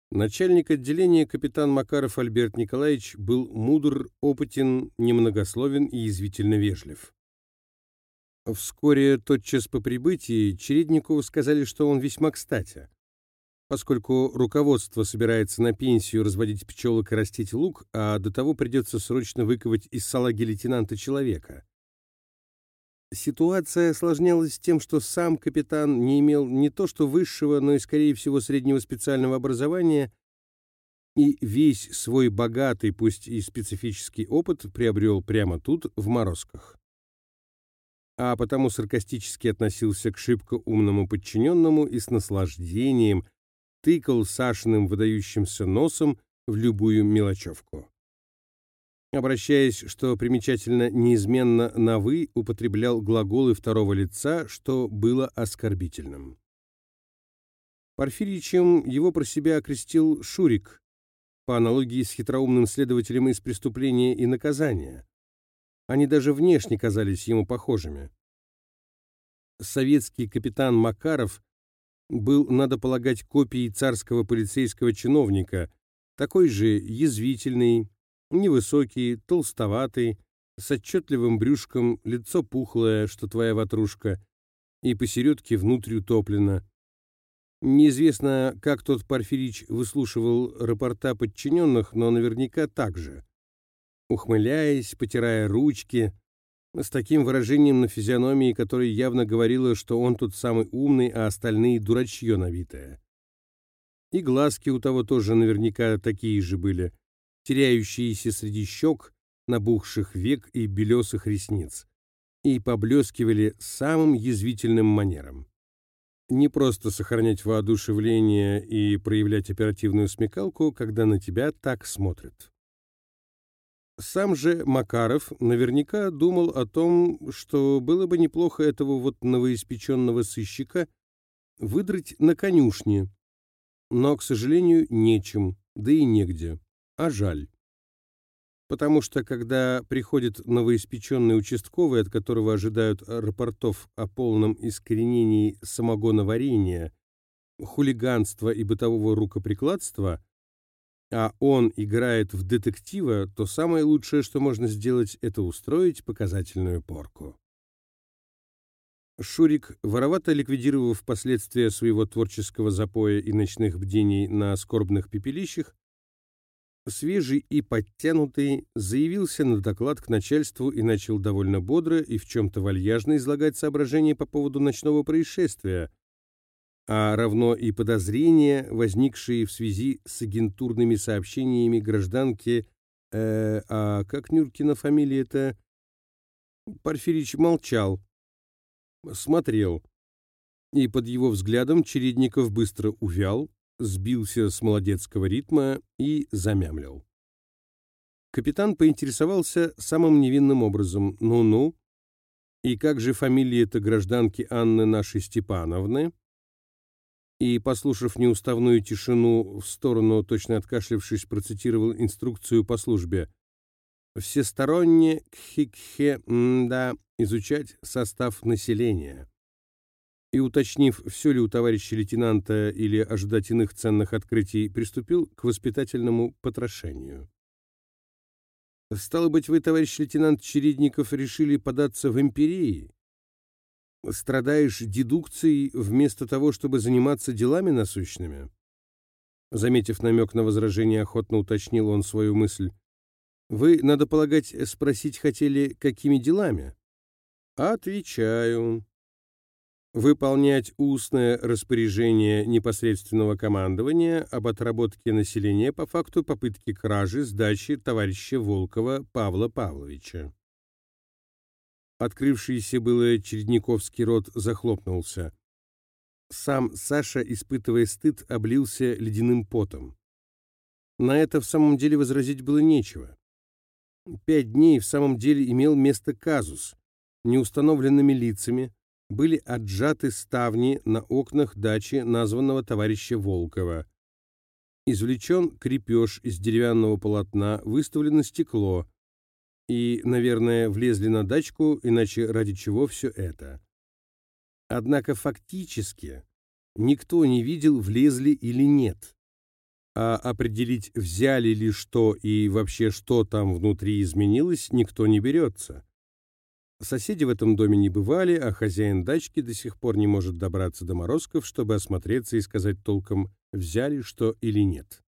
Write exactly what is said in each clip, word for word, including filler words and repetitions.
Начальник отделения капитан Макаров Альберт Николаевич был мудр, опытен, немногословен и язвительно вежлив. Вскоре, тотчас по прибытии, Чередникову сказали, что он весьма кстати. Поскольку руководство собирается на пенсию разводить пчелок и растить лук, а до того придется срочно выковать из салаги лейтенанта человека. Ситуация осложнялась тем, что сам капитан не имел не то что высшего, но и, скорее всего, среднего специального образования, и весь свой богатый, пусть и специфический опыт приобрел прямо тут, в Морозках. А потому саркастически относился к шибко умному подчиненному и с наслаждением тыкал Сашиным выдающимся носом в любую мелочевку. Обращаясь, что примечательно, неизменно на «вы» употреблял глаголы второго лица, что было оскорбительным. Порфиричем его про себя окрестил Шурик, по аналогии с хитроумным следователем из «Преступления и наказания». Они даже внешне казались ему похожими. Советский капитан Макаров был, надо полагать, копией царского полицейского чиновника, такой же язвительный, невысокий, толстоватый, с отчетливым брюшком, лицо пухлое, что твоя ватрушка, и посередке внутрь утоплено. Неизвестно, как тот Порфирич выслушивал рапорта подчиненных, но наверняка так же. Ухмыляясь, потирая ручки, с таким выражением на физиономии, которое явно говорило, что он тут самый умный, а остальные дурачье набитое. И глазки у того тоже наверняка такие же были, теряющиеся среди щек, набухших век и белесых ресниц, и поблескивали самым язвительным манером. Не просто сохранять воодушевление и проявлять оперативную смекалку, когда на тебя так смотрят. Сам же Макаров наверняка думал о том, что было бы неплохо этого вот новоиспеченного сыщика выдрать на конюшне, но, к сожалению, нечем, да и негде, а жаль. Потому что, когда приходит новоиспеченный участковый, от которого ожидают рапортов о полном искоренении самогоноварения, хулиганства и бытового рукоприкладства, а он играет в детектива, то самое лучшее, что можно сделать, это устроить показательную порку. Шурик, воровато ликвидировав последствия своего творческого запоя и ночных бдений на скорбных пепелищах, свежий и подтянутый, заявился на доклад к начальству и начал довольно бодро и в чем-то вальяжно излагать соображения по поводу ночного происшествия, а равно и подозрения, возникшие в связи с агентурными сообщениями гражданки, э, а как Нюркина фамилия-то? Порфирич молчал, смотрел, и под его взглядом Чередников быстро увял, сбился с молодецкого ритма и замямлил. Капитан поинтересовался самым невинным образом: «Ну-ну, и как же фамилия-то гражданки Анны нашей Степановны?» И, послушав неуставную тишину, в сторону, точно откашлявшись, процитировал инструкцию по службе: «Всесторонне, кхе-кхе, да, изучать состав населения». И, уточнив, все ли у товарища лейтенанта или ожидать иных ценных открытий, приступил к воспитательному потрошению. «Стало быть, вы, товарищ лейтенант Чередников, решили податься в империи? Страдаешь дедукцией вместо того, чтобы заниматься делами насущными?» Заметив намек на возражение, охотно уточнил он свою мысль. «Вы, надо полагать, спросить хотели, какими делами?» «Отвечаю. Выполнять устное распоряжение непосредственного командования об отработке населения по факту попытки кражи сдачи товарища Волкова Павла Павловича». Открывшийся было Чередниковский рот захлопнулся. Сам Саша, испытывая стыд, облился ледяным потом. На это в самом деле возразить было нечего. Пять дней в самом деле имел место казус. Неустановленными лицами были отжаты ставни на окнах дачи названного товарища Волкова. Извлечен крепеж из деревянного полотна, выставлено стекло. И, наверное, влезли на дачку, иначе ради чего все это? Однако фактически никто не видел, влезли или нет. а определить, взяли ли что и вообще что там внутри изменилось, никто не берется. Соседи в этом доме не бывали, а хозяин дачки до сих пор не может добраться до Морозков, чтобы осмотреться и сказать толком, взяли что или нет.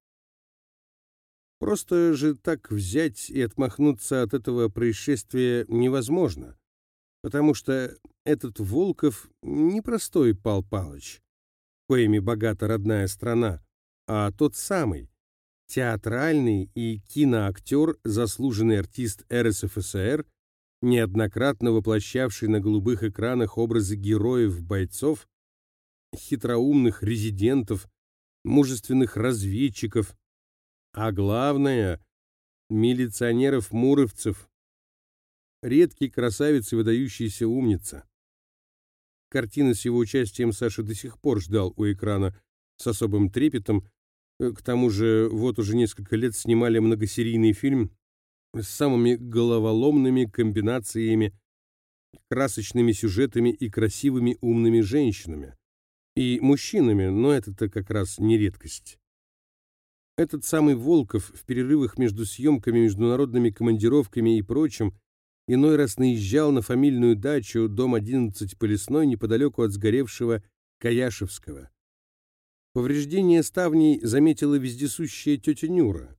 Просто же так взять и отмахнуться от этого происшествия невозможно, потому что этот Волков не простой Пал Палыч, коими богата родная страна, а тот самый театральный и киноактер, заслуженный артист эр эс эф эс эр, неоднократно воплощавший на голубых экранах образы героев-бойцов, хитроумных резидентов, мужественных разведчиков, а главное — милиционеров-муровцев, редкий красавец и выдающийся умница. Картины с его участием Саша до сих пор ждал у экрана с особым трепетом. К тому же вот уже несколько лет снимали многосерийный фильм с самыми головоломными комбинациями, красочными сюжетами и красивыми умными женщинами. И мужчинами, но это-то как раз не редкость. Этот самый Волков в перерывах между съемками, международными командировками и прочим иной раз наезжал на фамильную дачу, дом одиннадцать по Лесной, неподалеку от сгоревшего Каяшевского. Повреждение ставней заметила вездесущая тетя Нюра.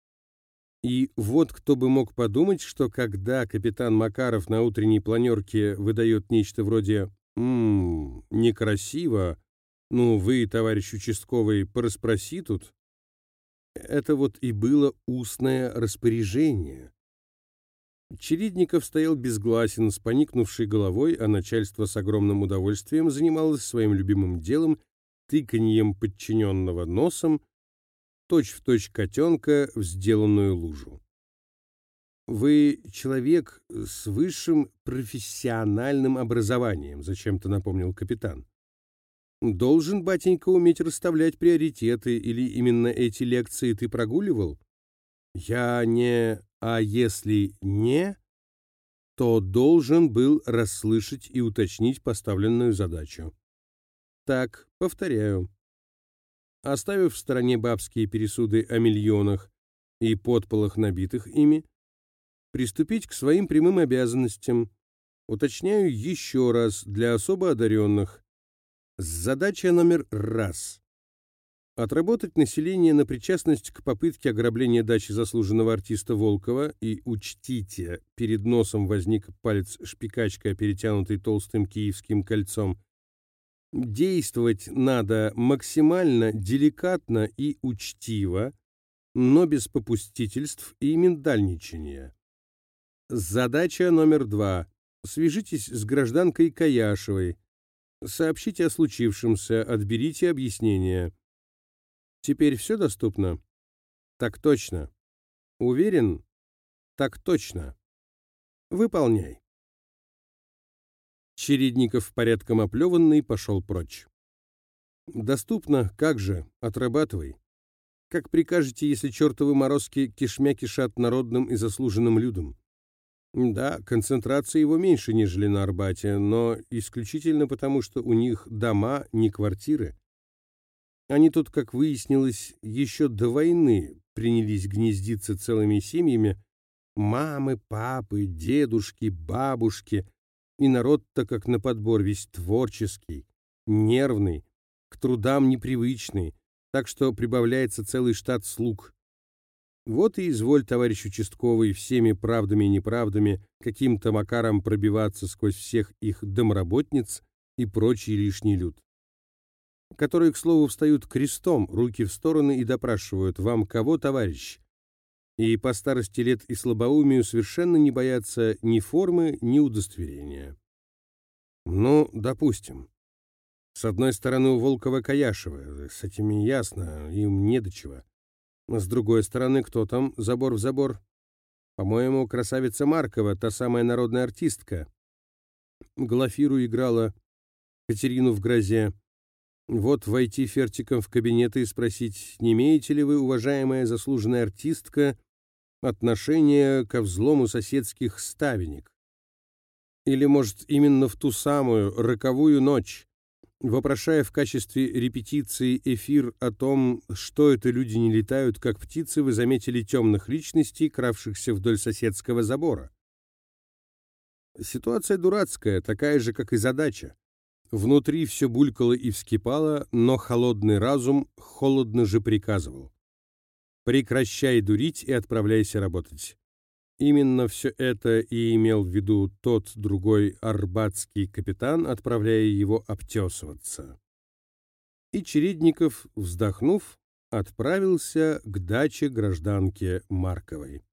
И вот кто бы мог подумать, что когда капитан Макаров на утренней планерке выдает нечто вроде «Ммм, некрасиво, ну вы, товарищ участковый, порасспроси тут», это вот и было устное распоряжение. Чередников стоял безгласен, с поникнувшей головой, а начальство с огромным удовольствием занималось своим любимым делом, тыканьем подчиненного носом, точь-в-точь котенка в сделанную лужу. «Вы человек с высшим профессиональным образованием», — зачем-то напомнил капитан. «Должен, батенька, уметь расставлять приоритеты, или именно эти лекции ты прогуливал?» «Я не... А если не, то должен был расслышать и уточнить поставленную задачу. Так, повторяю. Оставив в стороне бабские пересуды о миллионах и подполах, набитых ими, приступить к своим прямым обязанностям. Уточняю еще раз для особо одаренных. Задача номер раз. Отработать население на причастность к попытке ограбления дачи заслуженного артиста Волкова, и учтите, перед носом возник палец шпикачка, перетянутый толстым киевским кольцом. Действовать надо максимально деликатно и учтиво, но без попустительств и миндальничания. Задача номер два. Свяжитесь с гражданкой Каяшевой. Сообщите о случившемся, отберите объяснения. Теперь все доступно? Так точно. Уверен? Так точно. Выполняй. Чередников, порядком оплеванный, пошел прочь. Доступно? Как же? Отрабатывай. Как прикажете, если чертовы морозки кишмя кишат народным и заслуженным людям? Да, концентрация его меньше, нежели на Арбате, но исключительно потому, что у них дома, не квартиры. Они тут, как выяснилось, еще до войны принялись гнездиться целыми семьями, мамы, папы, дедушки, бабушки, и народ-то как на подбор весь творческий, нервный, к трудам непривычный, так что прибавляется целый штат слуг. Вот и изволь, товарищ участковый, всеми правдами и неправдами каким-то макаром пробиваться сквозь всех их домработниц и прочий лишний люд, которые, к слову, встают крестом, руки в стороны и допрашивают: «Вам кого, товарищ?» И по старости лет и слабоумию совершенно не боятся ни формы, ни удостоверения. Ну, допустим. С одной стороны, у Волкова-Каяшева, с этими ясно, им не до чего. С другой стороны, кто там, забор в забор? По-моему, красавица Маркова, та самая народная артистка. Глафиру играла, Катерину в грозе. Вот войти фертиком в кабинет и спросить: не имеете ли вы, уважаемая заслуженная артистка, отношения ко взлому соседских ставенек? Или, может, именно в ту самую роковую ночь вопрошая в качестве репетиции эфир о том, что это люди не летают, как птицы, вы заметили темных личностей, кравшихся вдоль соседского забора. Ситуация дурацкая, такая же, как и задача. Внутри все булькало и вскипало, но холодный разум холодно же приказывал: прекращай дурить и отправляйся работать. Именно все это и имел в виду тот другой арбатский капитан, отправляя его обтесываться. И Чередников, вздохнув, отправился к даче гражданки Марковой.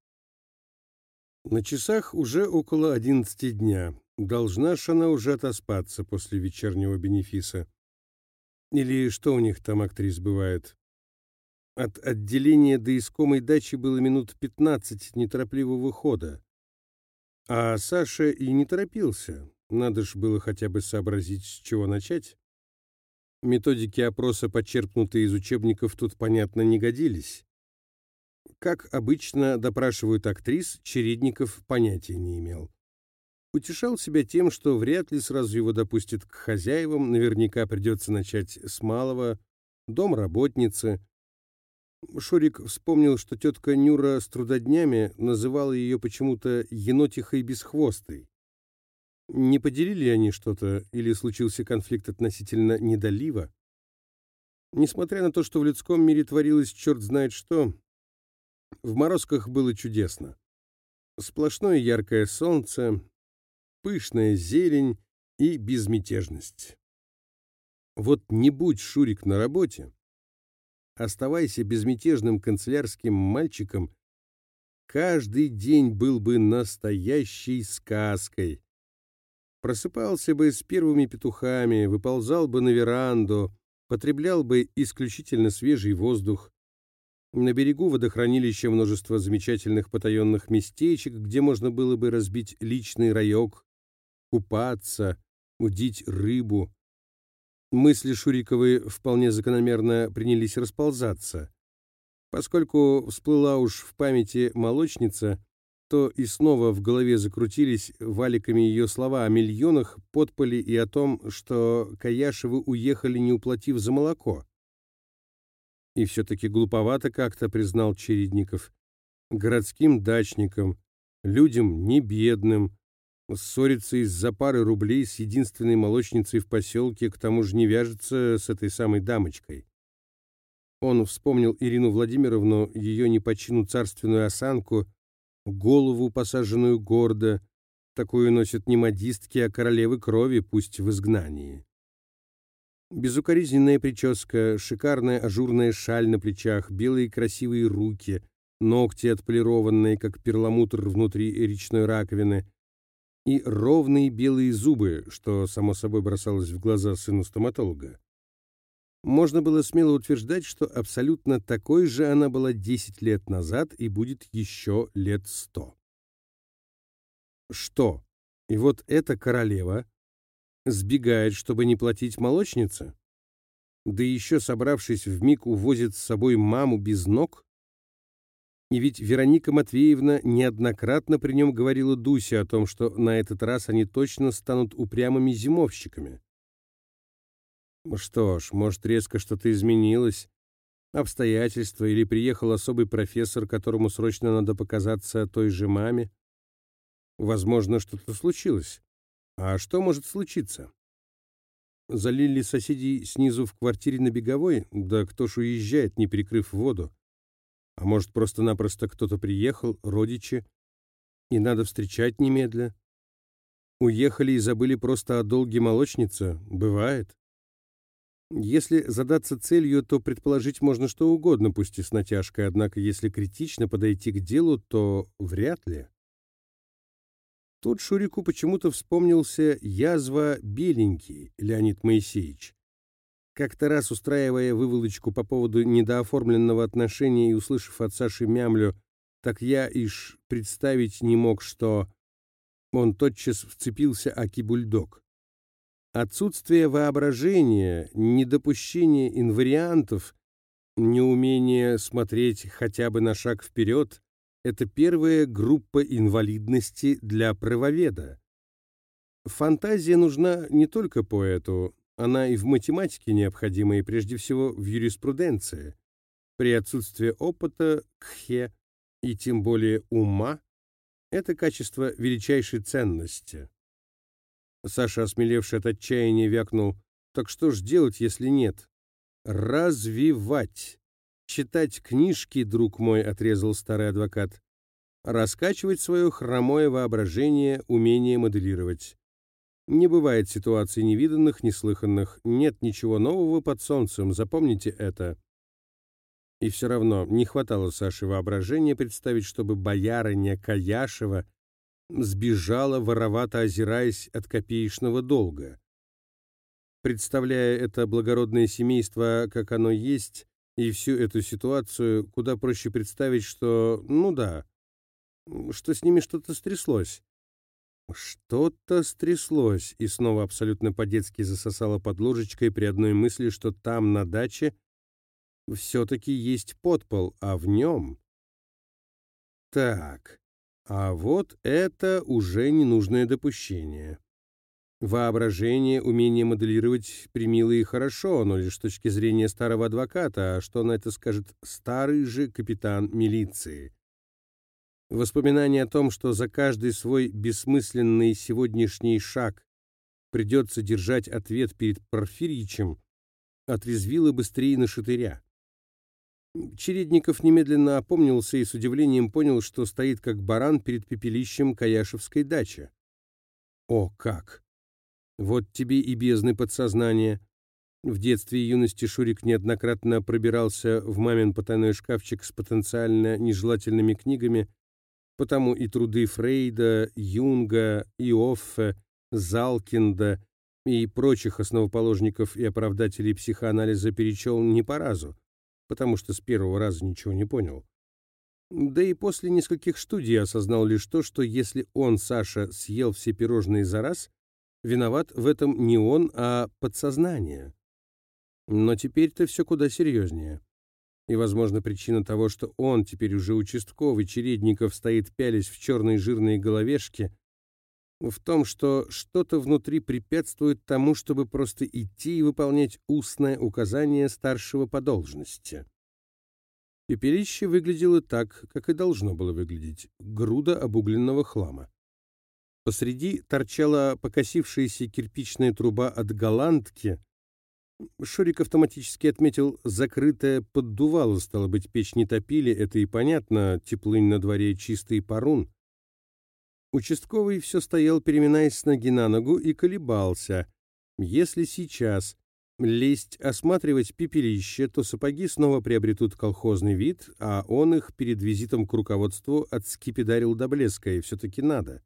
На часах уже около одиннадцати дня. Должна ж она уже отоспаться после вечернего бенефиса. Или что у них там актрис бывает? От отделения до искомой дачи было минут пятнадцать неторопливого хода. А Саша и не торопился. Надо ж было хотя бы сообразить, с чего начать. Методики опроса, почерпнутые из учебников, тут, понятно, не годились. Как обычно допрашивают актрис, Чередников понятия не имел. Утешал себя тем, что вряд ли сразу его допустят к хозяевам, наверняка придется начать с малого, домработницы. Шурик вспомнил, что тетка Нюра с трудоднями называла ее почему-то енотихой безхвостой. Не поделили они что-то, или случился конфликт относительно недолива? Несмотря на то, что в людском мире творилось черт знает что, в Морозках было чудесно. Сплошное яркое солнце, пышная зелень и безмятежность. Вот не будь Шурик на работе, оставайся безмятежным канцелярским мальчиком, каждый день был бы настоящей сказкой. Просыпался бы с первыми петухами, выползал бы на веранду, потреблял бы исключительно свежий воздух. На берегу водохранилища множество замечательных потаенных местечек, где можно было бы разбить личный раек, купаться, удить рыбу. Мысли Шуриковой вполне закономерно принялись расползаться. Поскольку всплыла уж в памяти молочница, то и снова в голове закрутились валиками ее слова о миллионах, подполе и о том, что Каяшевы уехали, не уплатив за молоко. И все-таки глуповато как-то, признал Чередников. Городским дачникам, людям не бедным, ссориться из-за пары рублей с единственной молочницей в поселке, к тому же не вяжется с этой самой дамочкой. Он вспомнил Ирину Владимировну, ее не по чину царственную осанку, голову, посаженную гордо. Такую носят не модистки, а королевы крови, пусть в изгнании. Безукоризненная прическа, шикарная ажурная шаль на плечах, белые красивые руки, ногти отполированные, как перламутр внутри речной раковины, и ровные белые зубы, что, само собой, бросалось в глаза сыну стоматолога. Можно было смело утверждать, что абсолютно такой же она была десять лет назад и будет еще лет сто. Что? И вот эта королева сбегает, чтобы не платить молочнице? Да еще, собравшись вмиг, увозит с собой маму без ног? И ведь Вероника Матвеевна неоднократно при нем говорила Дусе о том, что на этот раз они точно станут упрямыми зимовщиками. Что ж, может, резко что-то изменилось, обстоятельства, или приехал особый профессор, которому срочно надо показаться той же маме. Возможно, что-то случилось. А что может случиться? Залили соседей снизу в квартире на Беговой? Да кто ж уезжает, не перекрыв воду? А может, просто-напросто кто-то приехал, родичи, и надо встречать немедля? Уехали и забыли просто о долге молочницы? Бывает. Если задаться целью, то предположить можно что угодно, пусть и с натяжкой, однако если критично подойти к делу, то вряд ли. Тут Шурику почему-то вспомнился язва беленький Леонид Моисеевич. Как-то раз, устраивая выволочку по поводу недооформленного отношения и услышав от Саши мямлю, так я ишь представить не мог, что... Он тотчас вцепился аки-бульдог. Отсутствие воображения, недопущение инвариантов, неумение смотреть хотя бы на шаг вперед — это первая группа инвалидности для правоведа. Фантазия нужна не только поэту, Она и в математике необходима, и прежде всего в юриспруденции. При отсутствии опыта, кхе, и тем более ума, это качество величайшей ценности. Саша, осмелевший от отчаяния, вякнул: «Так что ж делать, если нет?» «Развивать. Читать книжки, друг мой», — отрезал старый адвокат. «Раскачивать свое хромое воображение, умение моделировать. Не бывает ситуаций невиданных, неслыханных. Нет ничего нового под солнцем, запомните это». И все равно не хватало Саше воображения представить, чтобы боярыня Каяшева сбежала, воровато озираясь от копеечного долга. Представляя это благородное семейство, как оно есть, и всю эту ситуацию, куда проще представить, что, ну да, что с ними что-то стряслось. Что-то стряслось, и снова абсолютно по-детски засосала под ложечкой при одной мысли, что там, на даче, все-таки есть подпол, а в нем... Так, а вот это уже ненужное допущение. Воображение, умение моделировать примило и хорошо, но лишь с точки зрения старого адвоката, а что на это скажет старый же капитан милиции? Воспоминание о том, что за каждый свой бессмысленный сегодняшний шаг придется держать ответ перед Порфирьичем, отрезвило быстрее на шатыря. Чередников немедленно опомнился и с удивлением понял, что стоит как баран перед пепелищем Каяшевской дачи. О, как! Вот тебе и бездны подсознания. В детстве и юности Шурик неоднократно пробирался в мамин потайной шкафчик с потенциально нежелательными книгами, потому и труды Фрейда, Юнга, Иоффе, Залкинда и прочих основоположников и оправдателей психоанализа перечел не по разу, потому что с первого раза ничего не понял. Да и после нескольких студий осознал лишь то, что если он, Саша, съел все пирожные за раз, виноват в этом не он, а подсознание. Но теперь-то все куда серьезнее. И, возможно, причина того, что он, теперь уже участковый, Чередников, стоит пялясь в черной жирной головешке, в том, что что-то внутри препятствует тому, чтобы просто идти и выполнять устное указание старшего по должности. Пепелище выглядело так, как и должно было выглядеть — груда обугленного хлама. Посреди торчала покосившаяся кирпичная труба от голландки. Шурик автоматически отметил: закрытое поддувало, стало быть, печь не топили, это и понятно, теплынь на дворе, чистый парун. Участковый все стоял, переминаясь с ноги на ногу, и колебался. Если сейчас лезть осматривать пепелище, то сапоги снова приобретут колхозный вид, а он их перед визитом к руководству отскипидарил до блеска, и все-таки надо.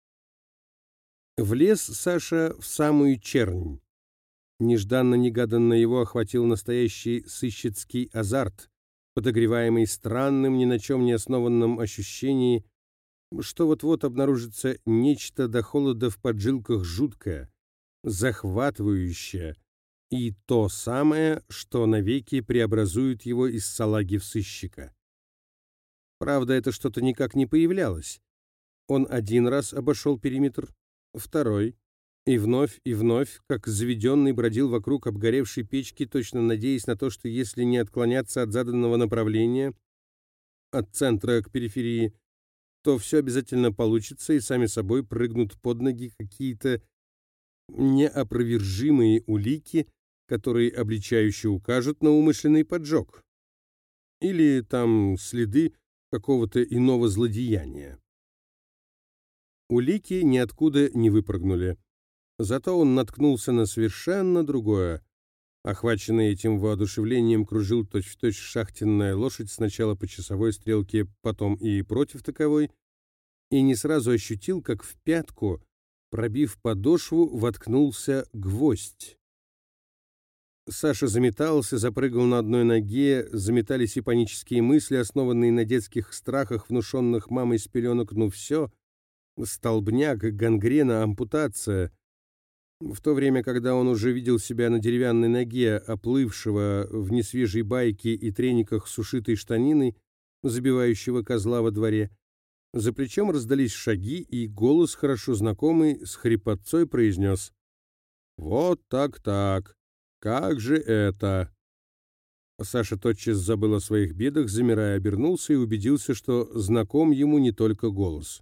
Влез Саша в самую чернь. Нежданно-негаданно его охватил настоящий сыщицкий азарт, подогреваемый странным, ни на чем не основанным ощущением, что вот-вот обнаружится нечто до холода в поджилках жуткое, захватывающее, и то самое, что навеки преобразует его из салаги в сыщика. Правда, это что-то никак не появлялось. Он один раз обошел периметр, второй, и вновь, и вновь, как заведенный, бродил вокруг обгоревшей печки, точно надеясь на то, что если не отклоняться от заданного направления, от центра к периферии, то все обязательно получится, и сами собой прыгнут под ноги какие-то неопровержимые улики, которые обличающе укажут на умышленный поджог. Или там следы какого-то иного злодеяния. Улики ниоткуда не выпрыгнули. Зато он наткнулся на совершенно другое. Охваченный этим воодушевлением, кружил точь-в-точь шахтенная лошадь, сначала по часовой стрелке, потом и против таковой, и не сразу ощутил, как в пятку, пробив подошву, воткнулся гвоздь. Саша заметался, запрыгал на одной ноге, заметались и панические мысли, основанные на детских страхах, внушенных мамой с пеленок. Ну все, столбняк, гангрена, ампутация. В то время, когда он уже видел себя на деревянной ноге, оплывшего в несвежей байке и трениках с ушитой штаниной, забивающего козла во дворе, за плечом раздались шаги, и голос, хорошо знакомый, с хрипотцой произнес: Вот так-так. Как же это? Саша тотчас забыл о своих бедах, замирая, обернулся и убедился, что знаком ему не только голос.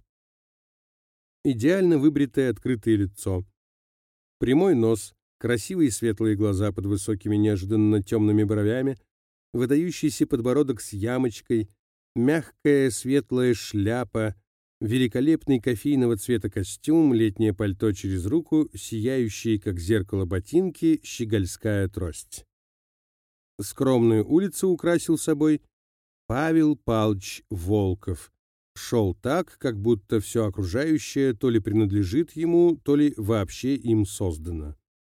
Идеально выбритое открытое лицо, прямой нос, красивые светлые глаза под высокими неожиданно темными бровями, выдающийся подбородок с ямочкой, мягкая светлая шляпа, великолепный кофейного цвета костюм, летнее пальто через руку, сияющие, как зеркало ботинки, щегольская трость. Скромную улицу украсил собой Павел Павлович Волков. Шел так, как будто все окружающее то ли принадлежит ему, то ли вообще им создано.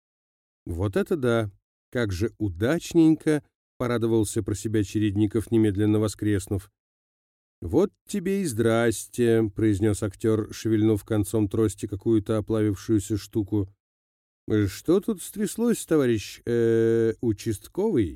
Вот это да! Как же удачненько! Порадовался про себя Чередников, немедленно воскреснув. «Вот тебе и здрасте», — произнес актер, шевельнув концом трости какую-то оплавившуюся штуку. «Что тут стряслось, товарищ э, участковый?»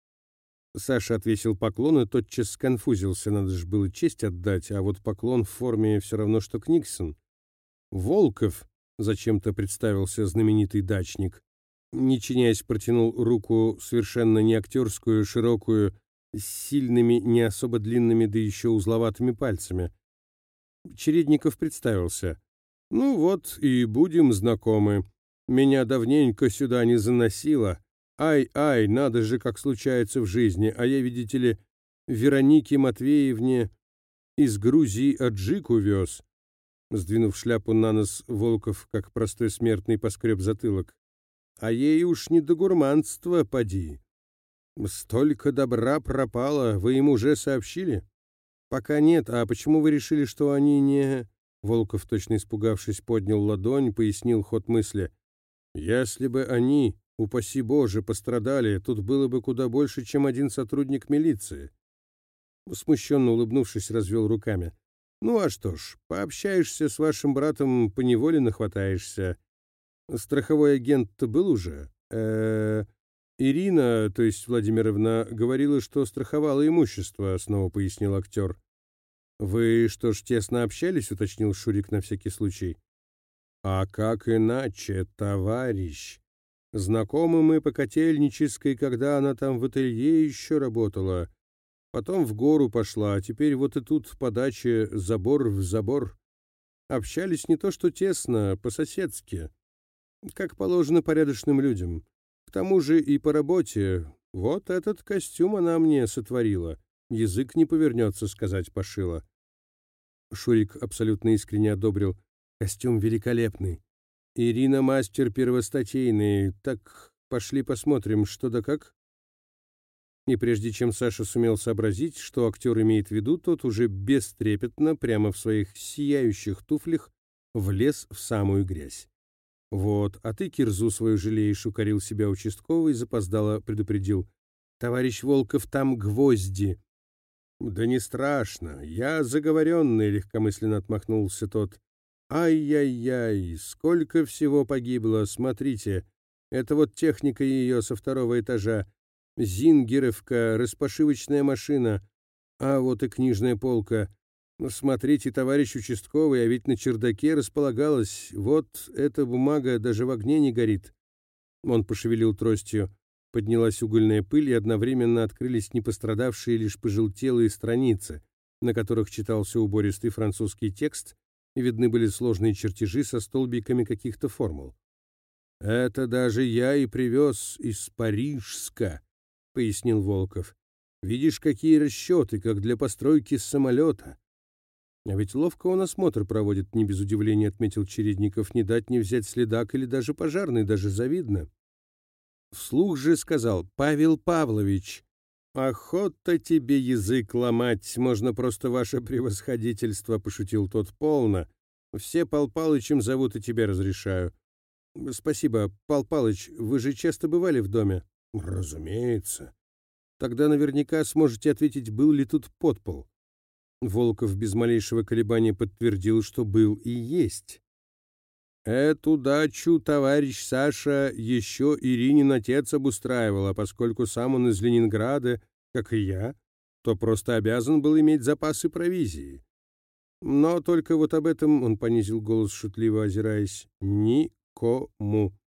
Саша отвесил поклон и тотчас сконфузился, надо же было честь отдать, а вот поклон в форме все равно, что Книксон. «Волков», — зачем-то представился знаменитый дачник, не чинясь, протянул руку, совершенно не актерскую, широкую, с сильными, не особо длинными, да еще узловатыми пальцами. Чередников представился. «Ну вот, и будем знакомы. Меня давненько сюда не заносило. Ай-ай, надо же, как случается в жизни, а я, видите ли, Веронике Матвеевне из Грузии аджику вез». Сдвинув шляпу на нос, Волков, как простой смертный, поскреб затылок. «А ей уж не до гурманства, поди. Столько добра пропало, вы им уже сообщили?» «Пока нет, а почему вы решили, что они не...» Волков, точно испугавшись, поднял ладонь, пояснил ход мысли. «Если бы они, упаси Боже, пострадали, тут было бы куда больше, чем один сотрудник милиции». Смущенно улыбнувшись, развел руками. «Ну а что ж, пообщаешься с вашим братом, поневоле нахватаешься. Страховой агент-то был уже? э Ирина, то есть Владимировна, говорила, что страховала имущество», — снова пояснил актер. «Вы что ж, тесно общались?» — уточнил Шурик на всякий случай. «А как иначе, товарищ? Знакомы мы по Котельнической, когда она там в ателье еще работала. Потом в гору пошла, а теперь вот и тут по даче забор в забор. Общались не то что тесно, по-соседски, как положено порядочным людям. К тому же и по работе. Вот этот костюм она мне сотворила. Язык не повернется сказать, пошила». Шурик абсолютно искренне одобрил. «Костюм великолепный. Ирина мастер первостатейный. Так, пошли посмотрим, что да как». И прежде чем Саша сумел сообразить, что актер имеет в виду, тот уже бестрепетно, прямо в своих сияющих туфлях, влез в самую грязь. «Вот, а ты кирзу свою жалеешь», — укорил себя участковый, запоздало предупредил. «Товарищ Волков, там гвозди». «Да не страшно, я заговоренный», — легкомысленно отмахнулся тот. «Ай-яй-яй, сколько всего погибло, смотрите. Это вот техника ее со второго этажа. Зингеровка, распашивочная машина. А вот и книжная полка. Смотрите, товарищ участковый, а ведь на чердаке располагалась. Вот эта бумага даже в огне не горит». Он пошевелил тростью. Поднялась угольная пыль, и одновременно открылись непострадавшие лишь пожелтелые страницы, на которых читался убористый французский текст, и видны были сложные чертежи со столбиками каких-то формул. «Это даже я и привез из Парижска», — пояснил Волков. «Видишь, какие расчеты, как для постройки самолета». «А ведь ловко он осмотр проводит», — не без удивления отметил Чередников. «Не дать не взять следак или даже пожарный, даже завидно». Вслух же сказал: «Павел Павлович, охота тебе язык ломать, можно просто ваше превосходительство», — пошутил тот. «Полно. Все Пал Палычем зовут, и тебя разрешаю». «Спасибо, Пал Палыч, вы же часто бывали в доме?» «Разумеется». «Тогда наверняка сможете ответить, был ли тут подпол». Волков без малейшего колебания подтвердил, что был и есть. «Эту дачу товарищ Саша еще Иринин отец обустраивал, а поскольку сам он из Ленинграда, как и я, то просто обязан был иметь запасы провизии. Но только вот об этом, — он понизил голос, шутливо озираясь, — никому.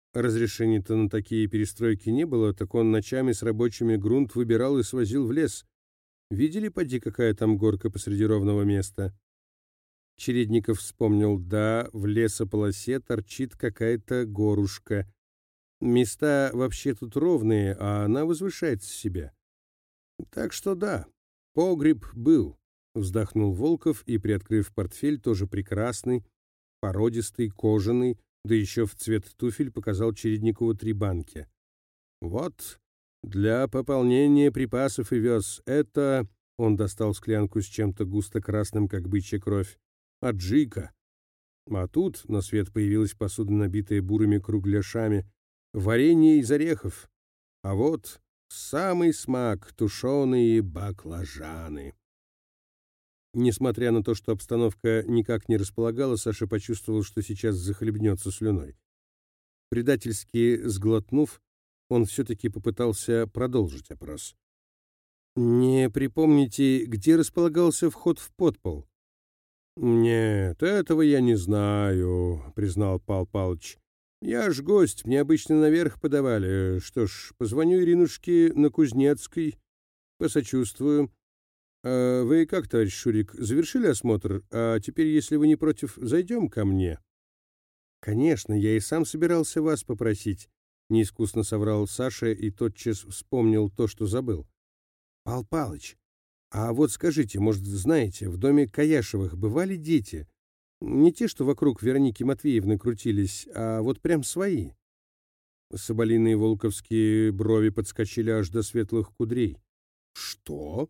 Разрешения-то на такие перестройки не было, так он ночами с рабочими грунт выбирал и свозил в лес. Видели, поди, какая там горка посреди ровного места? Чередников вспомнил, да, в лесополосе торчит какая-то горушка. Места вообще тут ровные, а она возвышается себе. Так что да, погреб был, вздохнул Волков и, приоткрыв портфель, тоже прекрасный, породистый, кожаный, да еще в цвет туфель, показал Чередникову три банки. Вот, для пополнения припасов и вез. Это... Он достал склянку с чем-то густо-красным, как бычья кровь. Аджика. А тут на свет появилась посуда, набитая бурыми кругляшами. Варенье из орехов. А вот самый смак — тушеные баклажаны. Несмотря на то, что обстановка никак не располагала, Саша почувствовал, что сейчас захлебнется слюной. Предательски сглотнув, он все-таки попытался продолжить опрос. «Не припомните, где располагался вход в подпол?» «Нет, этого я не знаю», — признал Пал Палыч. «Я ж гость, мне обычно наверх подавали. Что ж, позвоню Иринушке на Кузнецкой, посочувствую. А вы как, товарищ Шурик, завершили осмотр? А теперь, если вы не против, зайдем ко мне?» «Конечно, я и сам собирался вас попросить», — неискусно соврал Саша и тотчас вспомнил то, что забыл. «Пал Палыч, а вот скажите, может, знаете, в доме Каяшевых бывали дети? Не те, что вокруг Вероники Матвеевны крутились, а вот прям свои». Соболиные волковские брови подскочили аж до светлых кудрей. «Что?»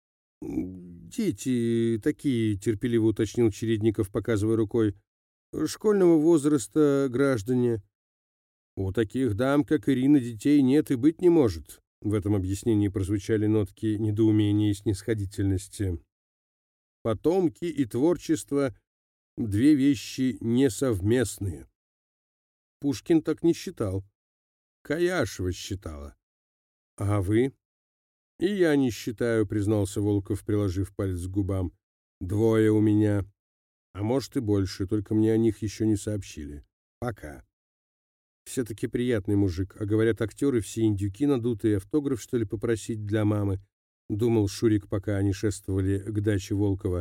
«Дети такие», — терпеливо уточнил Чередников, показывая рукой. «Школьного возраста граждане». «У таких дам, как Ирина, детей нет и быть не может». В этом объяснении прозвучали нотки недоумения и снисходительности. «Потомки и творчество — две вещи несовместные». Пушкин так не считал. Каяшева считала. «А вы?» «И я не считаю», — признался Волков, приложив палец к губам. «Двое у меня. А может и больше, только мне о них еще не сообщили. Пока». «Все-таки приятный мужик, а говорят, актеры все индюки надутые, автограф, что ли, попросить для мамы», — думал Шурик, пока они шествовали к даче Волкова.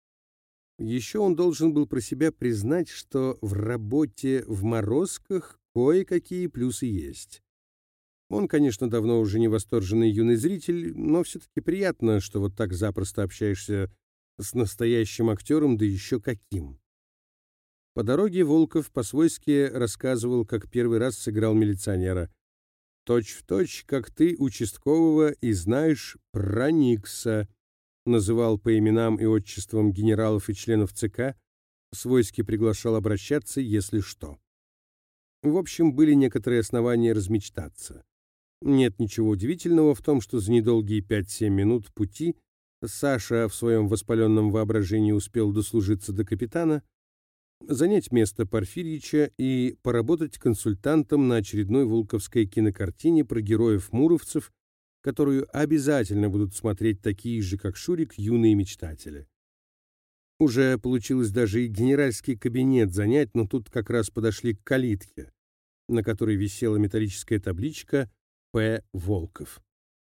Еще он должен был про себя признать, что в работе в Морозках кое-какие плюсы есть. Он, конечно, давно уже не восторженный юный зритель, но все-таки приятно, что вот так запросто общаешься с настоящим актером, да еще каким. По дороге Волков по-свойски рассказывал, как первый раз сыграл милиционера. «Точь в точь, как ты, участкового, и знаешь, проникся», называл по именам и отчествам генералов и членов ЦК, свойски приглашал обращаться, если что. В общем, были некоторые основания размечтаться. Нет ничего удивительного в том, что за недолгие пять-семь минут пути Саша в своем воспаленном воображении успел дослужиться до капитана, занять место Порфирьича и поработать консультантом на очередной волковской кинокартине про героев-муровцев, которую обязательно будут смотреть такие же, как Шурик, юные мечтатели. Уже получилось даже и генеральский кабинет занять, но тут как раз подошли к калитке, на которой висела металлическая табличка «П. Волков».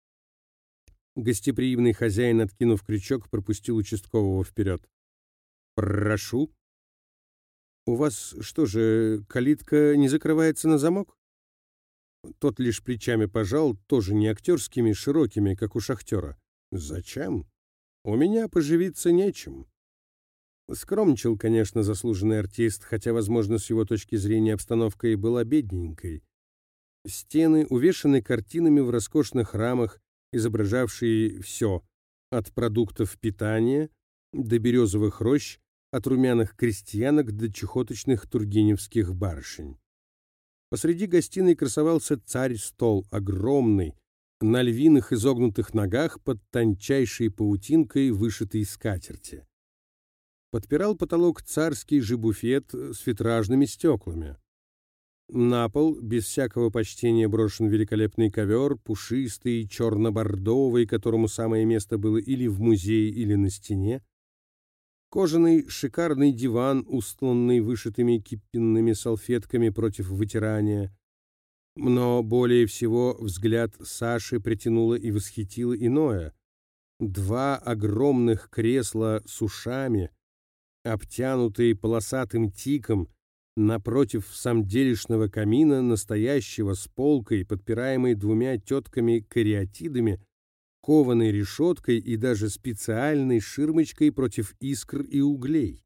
Гостеприимный хозяин, откинув крючок, пропустил участкового вперед. «Прошу». «У вас что же, калитка не закрывается на замок?» Тот лишь плечами пожал, тоже не актерскими, широкими, как у шахтера. «Зачем? У меня поживиться нечем». Скромничал, конечно, заслуженный артист, хотя, возможно, с его точки зрения обстановка и была бедненькой. Стены увешаны картинами в роскошных рамах, изображавшие все, от продуктов питания до березовых рощ, от румяных крестьянок до чехоточных тургеневских барышень. Посреди гостиной красовался царь-стол, огромный, на львиных изогнутых ногах под тончайшей паутинкой вышитой скатерти. Подпирал потолок царский же буфет с витражными стеклами. На пол, без всякого почтения, брошен великолепный ковер, пушистый, черно-бордовый, которому самое место было или в музее, или на стене. Кожаный шикарный диван, устланный вышитыми кипенными салфетками против вытирания. Но более всего взгляд Саши притянуло и восхитило иное. Два огромных кресла с ушами, обтянутые полосатым тиком, напротив самделишного камина, настоящего с полкой, подпираемой двумя тетками-кариатидами, кованой решеткой и даже специальной ширмочкой против искр и углей.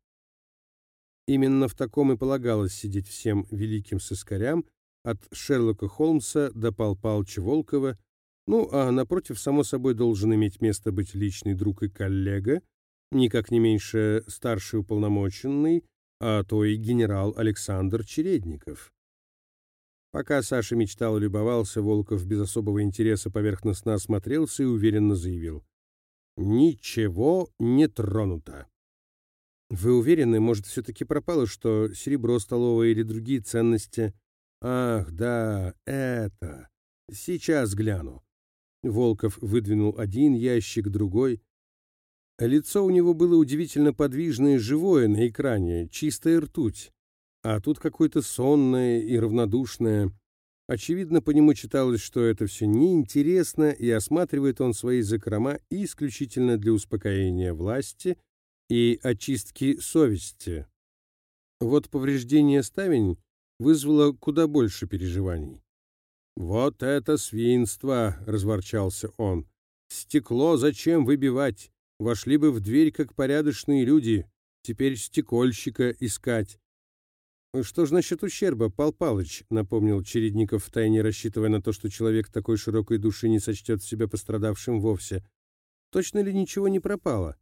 Именно в таком и полагалось сидеть всем великим сыскарям, от Шерлока Холмса до Пал Палыча Волкова, ну, а напротив, само собой, должен иметь место быть личный друг и коллега, никак не меньше старший уполномоченный, а то и генерал Александр Чередников. Пока Саша мечтал и любовался, Волков без особого интереса поверхностно осмотрелся и уверенно заявил: «Ничего не тронуто». «Вы уверены, может, все-таки пропало, что серебро столовое или другие ценности?» «Ах, да, это... Сейчас гляну». Волков выдвинул один ящик, другой. Лицо у него было удивительно подвижное и живое на экране, чистая ртуть. А тут какое-то сонное и равнодушное. Очевидно, по нему читалось, что это все неинтересно, и осматривает он свои закрома исключительно для успокоения власти и очистки совести. Вот повреждение ставень вызвало куда больше переживаний. «Вот это свинство!» — разворчался он. «Стекло зачем выбивать? Вошли бы в дверь, как порядочные люди. Теперь стекольщика искать». «Что ж насчет ущерба, Пал Палыч?» — напомнил Чередников, втайне рассчитывая на то, что человек такой широкой души не сочтет себя пострадавшим вовсе. «Точно ли ничего не пропало?»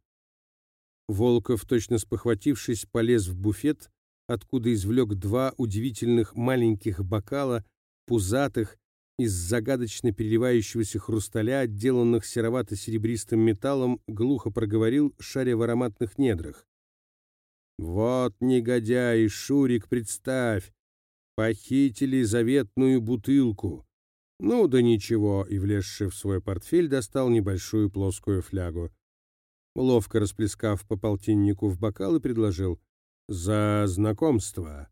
Волков, точно спохватившись, полез в буфет, откуда извлек два удивительных маленьких бокала, пузатых, из загадочно переливающегося хрусталя, отделанных серовато-серебристым металлом, глухо проговорил, шаря в ароматных недрах. «Вот негодяй, Шурик, представь! Похитили заветную бутылку!» «Ну да ничего», и, влезший в свой портфель, достал небольшую плоскую флягу. Ловко расплескав по полтиннику в бокал, и предложил: «За знакомство».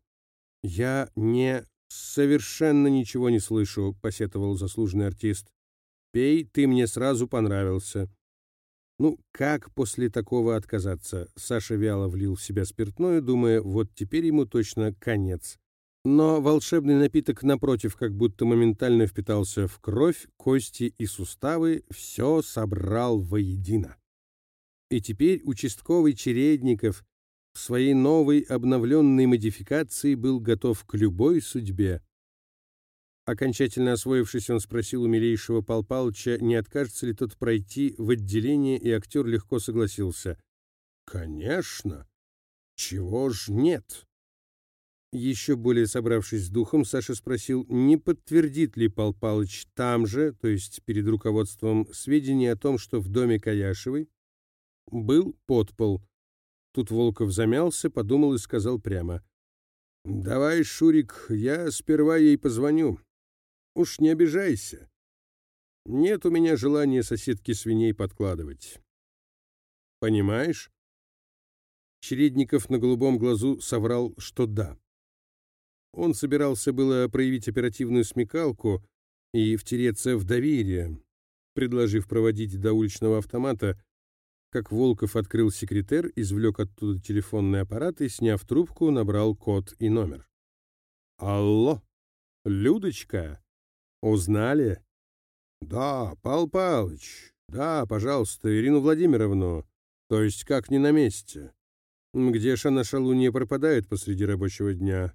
«Я не... совершенно ничего не слышу», — посетовал заслуженный артист. «Пей, ты мне сразу понравился». Ну, как после такого отказаться? Саша вяло влил в себя спиртное, думая, вот теперь ему точно конец. Но волшебный напиток, напротив, как будто моментально впитался в кровь, кости и суставы, все собрал воедино. И теперь участковый Чередников в своей новой обновленной модификации был готов к любой судьбе. Окончательно освоившись, он спросил у милейшего Пал Палыча, не откажется ли тот пройти в отделение, и актер легко согласился. «Конечно! Чего ж нет?» Еще более собравшись с духом, Саша спросил, не подтвердит ли Пал Палыч там же, то есть перед руководством, сведения о том, что в доме Каяшевой был подпол. Тут Волков замялся, подумал и сказал прямо: «Давай, Шурик, я сперва ей позвоню. Уж не обижайся. Нет у меня желания соседке свиней подкладывать. Понимаешь?» Чередников на голубом глазу соврал, что да. Он собирался было проявить оперативную смекалку и втереться в доверие, предложив проводить до уличного автомата, как Волков открыл секретер, извлек оттуда телефонный аппарат и, сняв трубку, набрал код и номер. «Алло, Людочка, узнали?» «Да, Пал Палыч, да, пожалуйста, Ирину Владимировну, то есть как не на месте. Где ж она, шалунья, пропадает посреди рабочего дня?»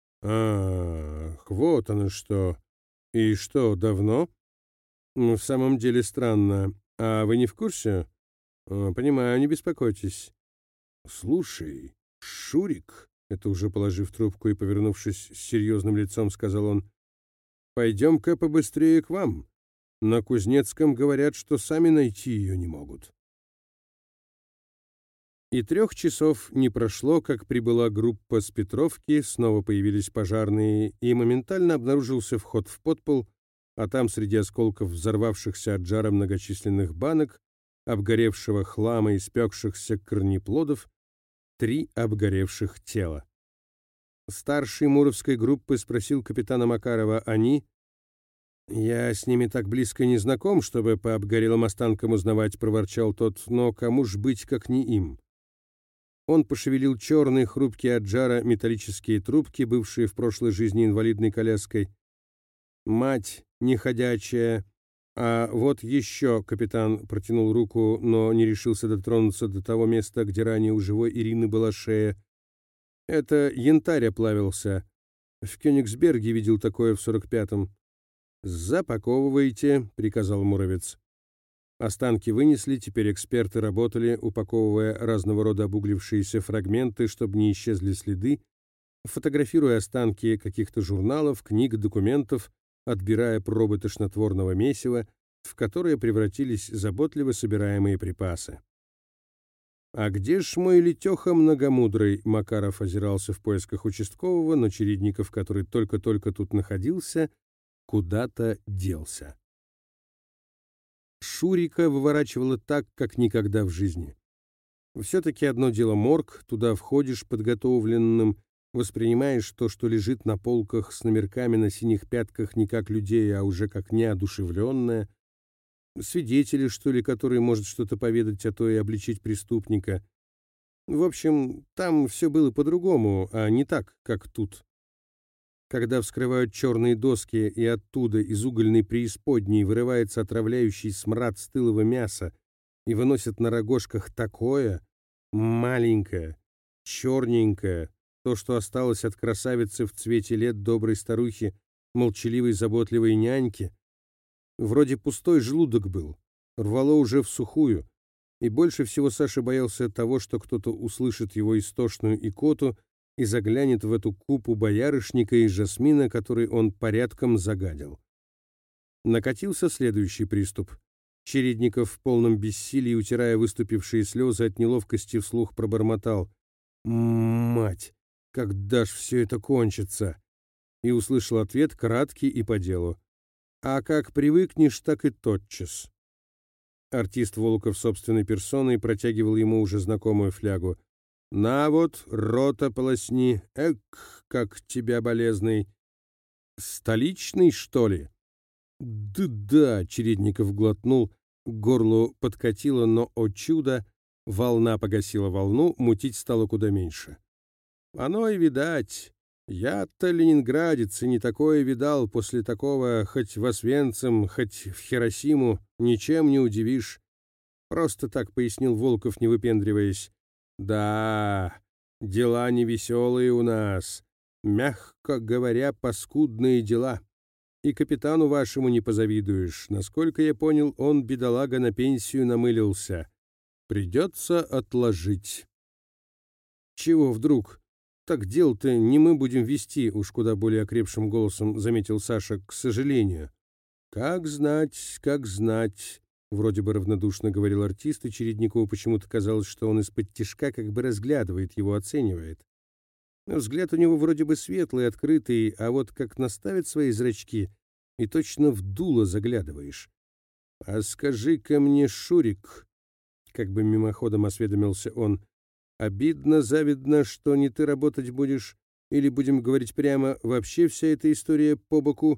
«Ах, вот оно что. И что, давно?» «В самом деле странно. А вы не в курсе?» «Понимаю, не беспокойтесь». «Слушай, Шурик», — это уже положив трубку и повернувшись с серьезным лицом, сказал он, «пойдем-ка побыстрее к вам. На Кузнецком говорят, что сами найти ее не могут». И трех часов не прошло, как прибыла группа с Петровки, снова появились пожарные, и моментально обнаружился вход в подпол, а там среди осколков взорвавшихся от жара многочисленных банок, обгоревшего хлама и спекшихся корнеплодов, три обгоревших тела. Старший муровской группы спросил капитана Макарова: «Они?» «Я с ними так близко не знаком, чтобы по обгорелым останкам узнавать», — проворчал тот, — «но кому ж быть, как не им?» Он пошевелил черные, хрупкие от жара металлические трубки, бывшие в прошлой жизни инвалидной коляской. «Мать неходячая. А вот еще», — капитан протянул руку, но не решился дотронуться до того места, где ранее у живой Ирины была шея. «Это янтарь оплавился. В Кёнигсберге видел такое в сорок пятом». «Запаковывайте», — приказал Муромец. Останки вынесли, теперь эксперты работали, упаковывая разного рода обуглившиеся фрагменты, чтобы не исчезли следы, фотографируя останки каких-то журналов, книг, документов, отбирая пробы тошнотворного месива, в которые превратились заботливо собираемые припасы. «А где ж мой Летеха многомудрый?» Макаров озирался в поисках участкового, но Чередников, который только-только тут находился, куда-то делся. Шурика выворачивало так, как никогда в жизни. Все-таки одно дело морг, туда входишь подготовленным, воспринимаешь то, что лежит на полках с номерками на синих пятках, не как людей, а уже как неодушевленное. Свидетели, что ли, который может что-то поведать, а то и обличить преступника. В общем, там все было по-другому, а не так, как тут. Когда вскрывают черные доски, и оттуда из угольной преисподней вырывается отравляющий смрад стылого мяса и выносят на рогожках такое, маленькое, черненькое, то, что осталось от красавицы в цвете лет доброй старухи, молчаливой заботливой няньки. Вроде пустой желудок был, рвало уже в сухую, и больше всего Саша боялся того, что кто-то услышит его истошную икоту и заглянет в эту купу боярышника и жасмина, который он порядком загадил. Накатился следующий приступ. Чередников в полном бессилии, утирая выступившие слезы от неловкости, вслух пробормотал: «Мать, когда ж все это кончится?» И услышал ответ, краткий и по делу: «А как привыкнешь, так и тотчас». Артист Волков собственной персоной протягивал ему уже знакомую флягу. «На вот, рота полосни, эк, как тебя болезный». «Столичный, что ли?» «Да-да», — Чередников глотнул, к горлу подкатило, но, о чудо, волна погасила волну, мутить стало куда меньше. «Оно и видать. Я-то ленинградец и не такое видал, после такого хоть в Освенцим, хоть в Хиросиму ничем не удивишь». Просто так пояснил Волков, не выпендриваясь. «Да, дела невеселые у нас, мягко говоря, паскудные дела. И капитану вашему не позавидуешь. Насколько я понял, он, бедолага, на пенсию намылился. Придется отложить». «Чего вдруг? Так дел-то не мы будем вести», уж куда более окрепшим голосом заметил Саша, «к сожалению». «Как знать, как знать», — вроде бы равнодушно говорил артист, и Чередникову почему-то казалось, что он из-под тишка как бы разглядывает его, оценивает. Взгляд у него вроде бы светлый, открытый, а вот как наставит свои зрачки, и точно в дуло заглядываешь. «А скажи-ка мне, Шурик», — как бы мимоходом осведомился он, — «обидно, завидно, что не ты работать будешь, или, будем говорить прямо, вообще вся эта история по боку?»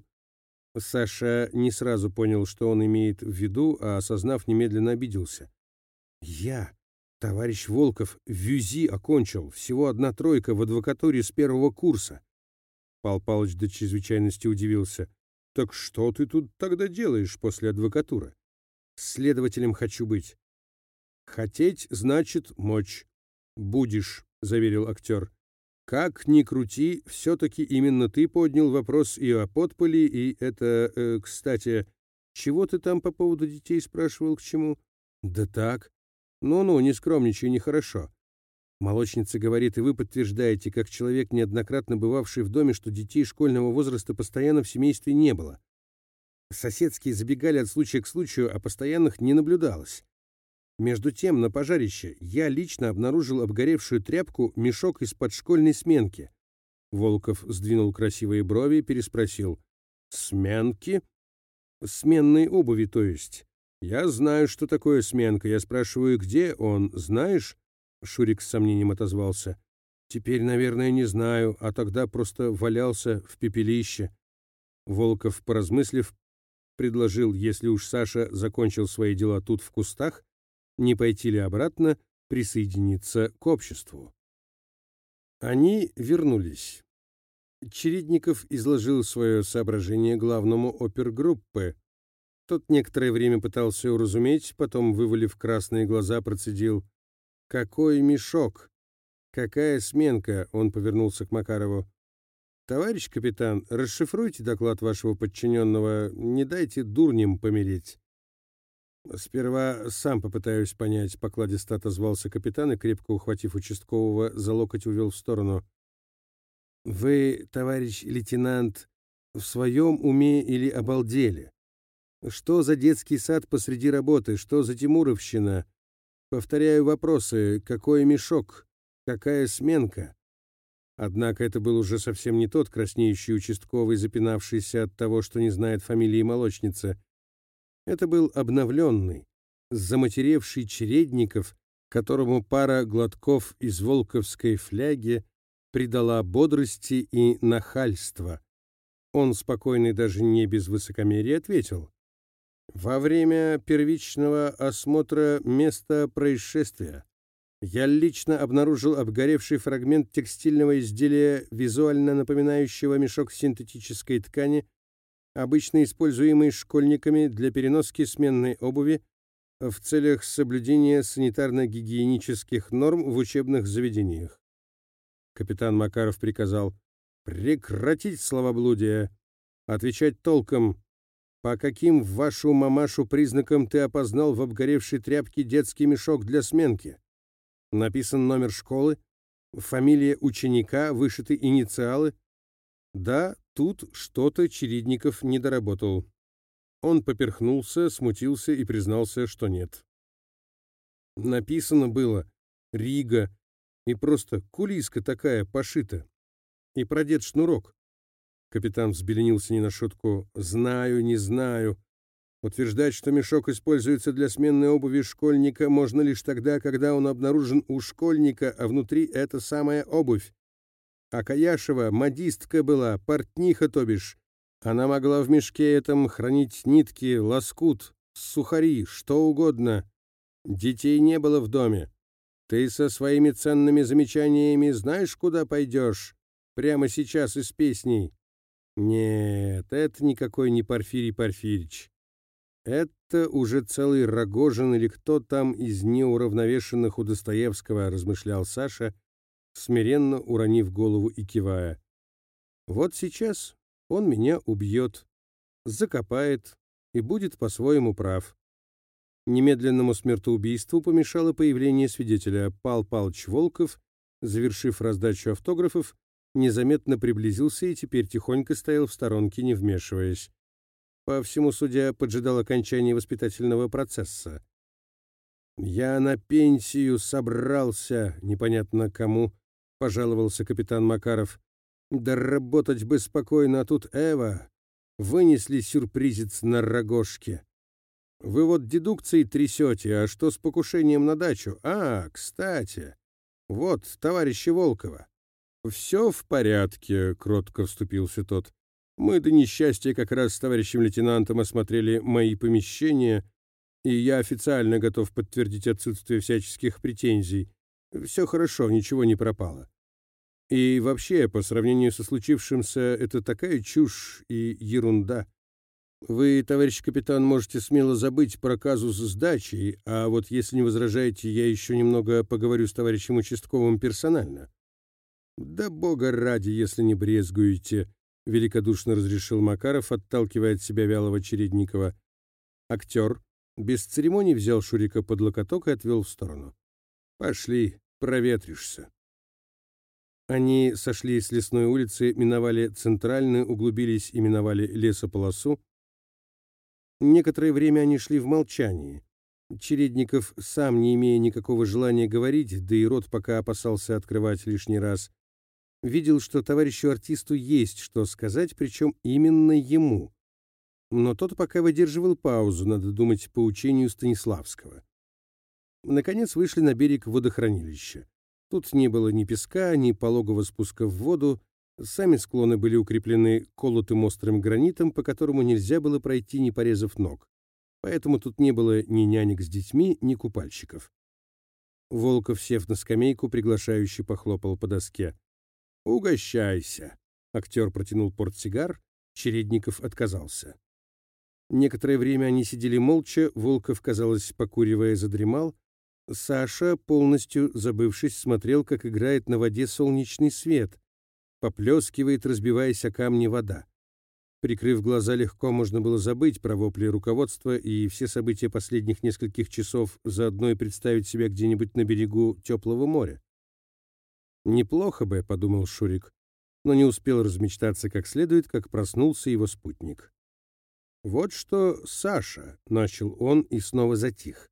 Саша не сразу понял, что он имеет в виду, а, осознав, немедленно обиделся. «Я, товарищ Волков, ВЮЗИ окончил, всего одна тройка в адвокатуре с первого курса». Пал Палыч до чрезвычайности удивился. «Так что ты тут тогда делаешь после адвокатуры?» «Следователем хочу быть». «Хотеть значит мочь. Будешь», — заверил актер. «Как ни крути, все-таки именно ты поднял вопрос и о подполе, и это, э, кстати, чего ты там по поводу детей спрашивал, к чему?» «Да так. Ну-ну, не скромничай, нехорошо. Молочница говорит, и вы подтверждаете, как человек, неоднократно бывавший в доме, что детей школьного возраста постоянно в семействе не было. Соседские забегали от случая к случаю, а постоянных не наблюдалось. Между тем, на пожарище я лично обнаружил обгоревшую тряпку, мешок из-под школьной сменки». Волков сдвинул красивые брови и переспросил. «Сменки? Сменной обуви, то есть. Я знаю, что такое сменка. Я спрашиваю, где он, знаешь?» Шурик с сомнением отозвался. «Теперь, наверное, не знаю, а тогда просто валялся в пепелище». Волков, поразмыслив, предложил, если уж Саша закончил свои дела тут в кустах, не пойти ли обратно присоединиться к обществу. Они вернулись. Чередников изложил свое соображение главному опергруппы. Тот некоторое время пытался уразуметь, потом, вывалив красные глаза, процедил: «Какой мешок? Какая сменка?» Он повернулся к Макарову. «Товарищ капитан, расшифруйте доклад вашего подчиненного, не дайте дурням помереть». «Сперва сам попытаюсь понять», — покладисто отозвался капитан и, крепко ухватив участкового, за локоть увел в сторону. «Вы, товарищ лейтенант, в своем уме или обалдели? Что за детский сад посреди работы? Что за тимуровщина? Повторяю вопросы. Какой мешок? Какая сменка?» Однако это был уже совсем не тот краснеющий участковый, запинавшийся от того, что не знает фамилии молочницы. Это был обновленный, заматеревший Чередников, которому пара глотков из волковской фляги придала бодрости и нахальства. Он, спокойный даже не без высокомерия, ответил: «Во время первичного осмотра места происшествия я лично обнаружил обгоревший фрагмент текстильного изделия, визуально напоминающего мешок синтетической ткани, обычно используемый школьниками для переноски сменной обуви в целях соблюдения санитарно-гигиенических норм в учебных заведениях». Капитан Макаров приказал: «Прекратить словоблудие, отвечать толком. По каким в вашу мамашу признакам ты опознал в обгоревшей тряпке детский мешок для сменки? Написан номер школы, фамилия ученика, вышиты инициалы?» Да, тут что-то Чередников не доработал. Он поперхнулся, смутился и признался, что нет. Написано было «Рига», и просто кулиска такая пошита. И продет шнурок. Капитан взбеленился не на шутку. «Знаю, не знаю. Утверждать, что мешок используется для сменной обуви школьника, можно лишь тогда, когда он обнаружен у школьника, а внутри это самая обувь. А Каяшева модистка была, портниха, то бишь. Она могла в мешке этом хранить нитки, лоскут, сухари, что угодно. Детей не было в доме. Ты со своими ценными замечаниями знаешь, куда пойдешь? Прямо сейчас из песней». Нет, это никакой не Порфирий Порфирич. Это уже целый Рогожин или кто там из неуравновешенных у Достоевского, размышлял Саша, смиренно уронив голову и кивая. Вот сейчас он меня убьет, закопает и будет по-своему прав. Немедленному смертоубийству помешало появление свидетеля. Пал Палыч Волков, завершив раздачу автографов, незаметно приблизился и теперь тихонько стоял в сторонке, не вмешиваясь. По всему судья поджидал окончания воспитательного процесса. «Я на пенсию собрался, непонятно кому», — пожаловался капитан Макаров. «Да работать бы спокойно, а тут Эва. Вынесли сюрпризец на рогожке. Вы вот дедукцией трясете, а что с покушением на дачу? А, кстати, вот, товарища Волкова». «Все в порядке», — кротко вступился тот. «Мы до несчастья как раз с товарищем лейтенантом осмотрели мои помещения, и я официально готов подтвердить отсутствие всяческих претензий. Все хорошо, ничего не пропало. И вообще, по сравнению со случившимся, это такая чушь и ерунда. Вы, товарищ капитан, можете смело забыть про казус с дачей, а вот если не возражаете, я еще немного поговорю с товарищем участковым персонально». «Да бога ради, если не брезгуете», — великодушно разрешил Макаров, отталкивая от себя вялого Чередникова. Актер без церемоний взял Шурика под локоток и отвел в сторону. «Пошли, проветришься». Они сошли с лесной улицы, миновали центральную, углубились и миновали лесополосу. Некоторое время они шли в молчании. Чередников, сам не имея никакого желания говорить, да и рот пока опасался открывать лишний раз, видел, что товарищу артисту есть что сказать, причем именно ему. Но тот пока выдерживал паузу, надо думать, по учению Станиславского. Наконец вышли на берег водохранилища. Тут не было ни песка, ни пологого спуска в воду, Сами склоны были укреплены колотым острым гранитом, по которому нельзя было пройти, не порезав ног. Поэтому тут не было ни нянек с детьми, ни купальщиков. Волков, сев на скамейку, приглашающе похлопал по доске. «Угощайся!» Актер протянул портсигар, Чередников отказался. Некоторое время они сидели молча, Волков, казалось, покуривая, задремал. Саша, полностью забывшись, смотрел, как играет на воде солнечный свет. Поплескивает, разбиваясь о камни, вода. Прикрыв глаза, легко можно было забыть про вопли руководства и все события последних нескольких часов, заодно и представить себя где-нибудь на берегу теплого моря. «Неплохо бы», — подумал Шурик, но не успел размечтаться как следует, как проснулся его спутник. «Вот что, Саша», — начал он и снова затих.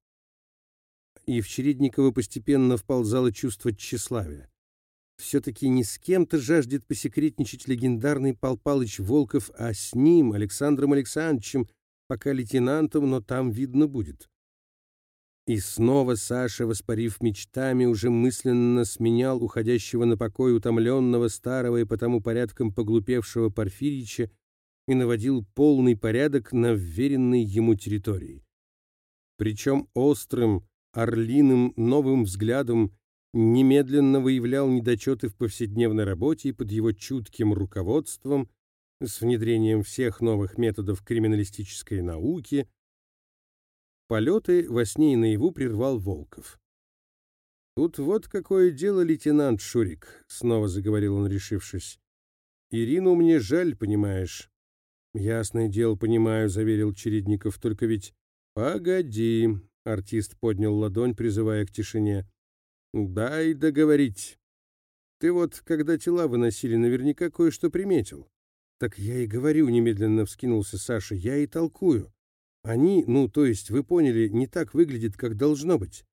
И в Чередникова постепенно вползало чувство тщеславия. Все-таки не с кем-то жаждет посекретничать легендарный Пал Палыч Волков, а с ним, Александром Александровичем, пока лейтенантом, но там видно будет. И снова Саша, воспарив мечтами, уже мысленно сменял уходящего на покой утомленного старого и потому порядком поглупевшего Порфирича и наводил полный порядок на вверенной ему территории. Причем острым, орлиным, новым взглядом немедленно выявлял недочеты в повседневной работе и под его чутким руководством, с внедрением всех новых методов криминалистической науки, полеты во сне и наяву прервал Волков. «Тут вот какое дело, лейтенант Шурик», — снова заговорил он, решившись. «Ирину мне жаль, понимаешь». «Ясное дело, понимаю», — заверил Чередников, — «только ведь...» «Погоди», — артист поднял ладонь, призывая к тишине. «Дай договорить. Ты вот, когда тела выносили, наверняка кое-что приметил». «Так я и говорю», — немедленно вскинулся Саша, — «я и толкую. Они, ну, то есть, вы поняли, не так выглядит, как должно быть».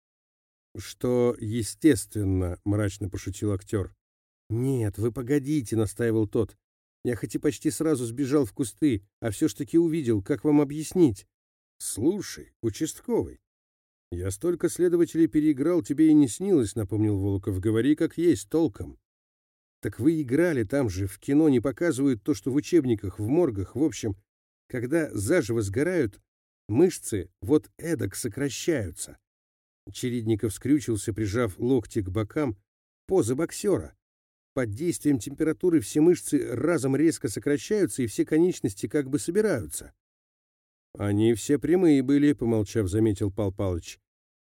«Что естественно», — мрачно пошутил актер. «Нет, вы погодите», — настаивал тот. «Я хоть и почти сразу сбежал в кусты, а все ж таки увидел, как вам объяснить?» «Слушай, участковый, я столько следователей переиграл, тебе и не снилось», — напомнил Волков. «Говори как есть, толком». «Так вы играли, там же, в кино не показывают то, что в учебниках, в моргах, в общем, когда заживо сгорают, мышцы вот эдак сокращаются». Чередников скрючился, прижав локти к бокам. Поза боксера. Под действием температуры все мышцы разом резко сокращаются, и все конечности как бы собираются. «Они все прямые были», — помолчав, заметил Пал Палыч.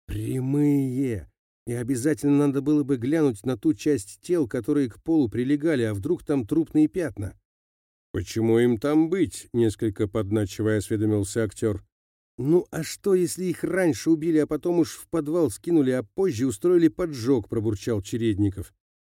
«Прямые! И обязательно надо было бы глянуть на ту часть тел, которые к полу прилегали, а вдруг там трупные пятна». «Почему им там быть?» — несколько подначивая осведомился актер. «Ну, а что, если их раньше убили, а потом уж в подвал скинули, а позже устроили поджог?» — пробурчал Чередников.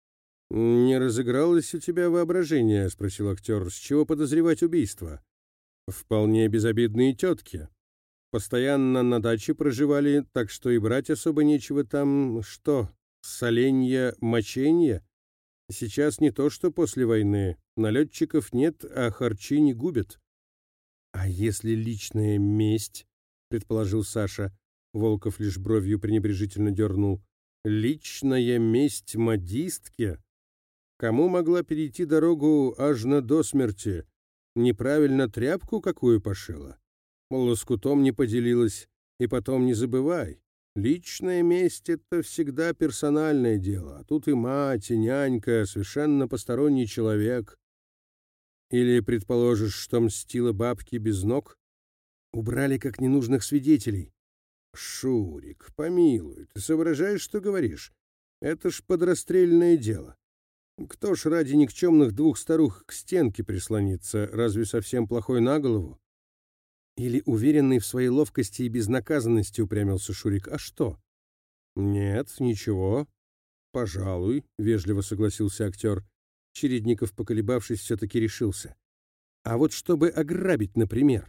«Не разыгралось у тебя воображение?» — спросил актер. «С чего подозревать убийство?» «Вполне безобидные тетки. Постоянно на даче проживали, так что и брать особо нечего там. Что, соленья, моченья? Сейчас не то, что после войны. Налетчиков нет, а харчи не губят». «А если личная месть?» — предположил Саша. Волков лишь бровью пренебрежительно дернул. «Личная месть модистки? Кому могла перейти дорогу аж на до смерти? Неправильно тряпку какую пошила? Лоскутом не поделилась. И потом не забывай, личная месть — это всегда персональное дело, а тут и мать, и нянька, совершенно посторонний человек. Или предположишь, что мстила бабке без ног? Убрали как ненужных свидетелей». «Шурик, помилуй, ты соображаешь, что говоришь? Это ж подрастрельное дело. Кто ж ради никчемных двух старух к стенке прислонится, разве совсем плохой на голову?» «Или уверенный в своей ловкости и безнаказанности», — упрямился Шурик. «А что?» «Нет, ничего. Пожалуй», — вежливо согласился актер. Чередников, поколебавшись, все-таки решился. «А вот чтобы ограбить, например?»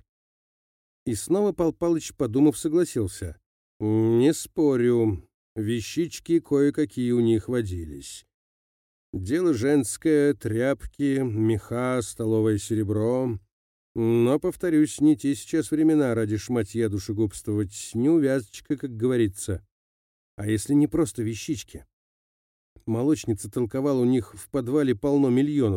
И снова Пал Палыч, подумав, согласился. «Не спорю, вещички кое-какие у них водились. Дело женское, тряпки, меха, столовое серебро. Но, повторюсь, не те сейчас времена ради шматья душегубствовать, не увязочка, как говорится. А если не просто вещички?» Молочница толковала, у них в подвале полно миллионов.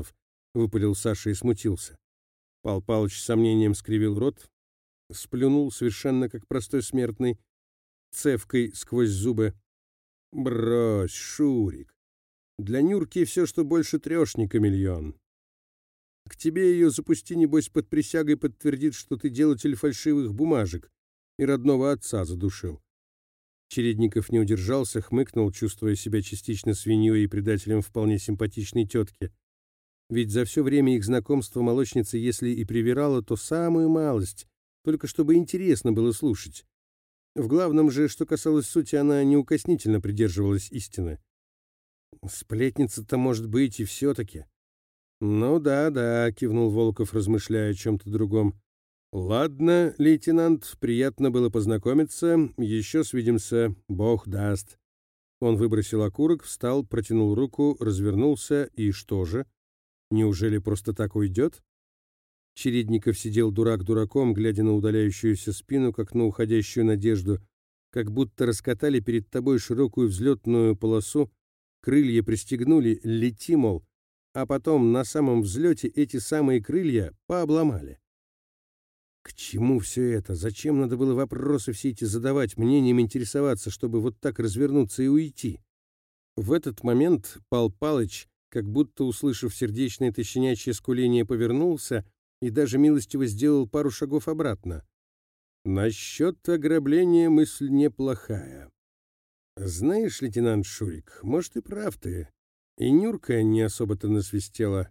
— выпалил Саша и смутился. Пал Палыч с сомнением скривил рот, сплюнул совершенно как простой смертный, цевкой сквозь зубы. «Брось, Шурик, для Нюрки все, что больше трешника, миллион. К тебе ее запусти, небось, под присягой подтвердит, что ты делатель фальшивых бумажек и родного отца задушил». Чередников не удержался, хмыкнул, чувствуя себя частично свиньей и предателем вполне симпатичной тетки. Ведь за все время их знакомства молочница, если и привирала, то самую малость, только чтобы интересно было слушать. В главном же, что касалось сути, она неукоснительно придерживалась истины. «Сплетница-то может быть и все-таки». «Ну да, да», — кивнул Волков, размышляя о чем-то другом. «Ладно, лейтенант, приятно было познакомиться. Еще свидимся, Бог даст». Он выбросил окурок, встал, протянул руку, развернулся и что же? Неужели просто так уйдет? Чередников сидел дурак дураком, глядя на удаляющуюся спину, как на уходящую надежду, как будто раскатали перед тобой широкую взлетную полосу, крылья пристегнули, лети, мол, а потом на самом взлете эти самые крылья пообломали. К чему все это? Зачем надо было вопросы все эти задавать, мнением интересоваться, чтобы вот так развернуться и уйти? В этот момент Пал Палыч, как будто услышав сердечное тощенячье скуление, повернулся и даже милостиво сделал пару шагов обратно. Насчет ограбления мысль неплохая. Знаешь, лейтенант Шурик, может, и прав ты. И Нюрка не особо-то насвистела.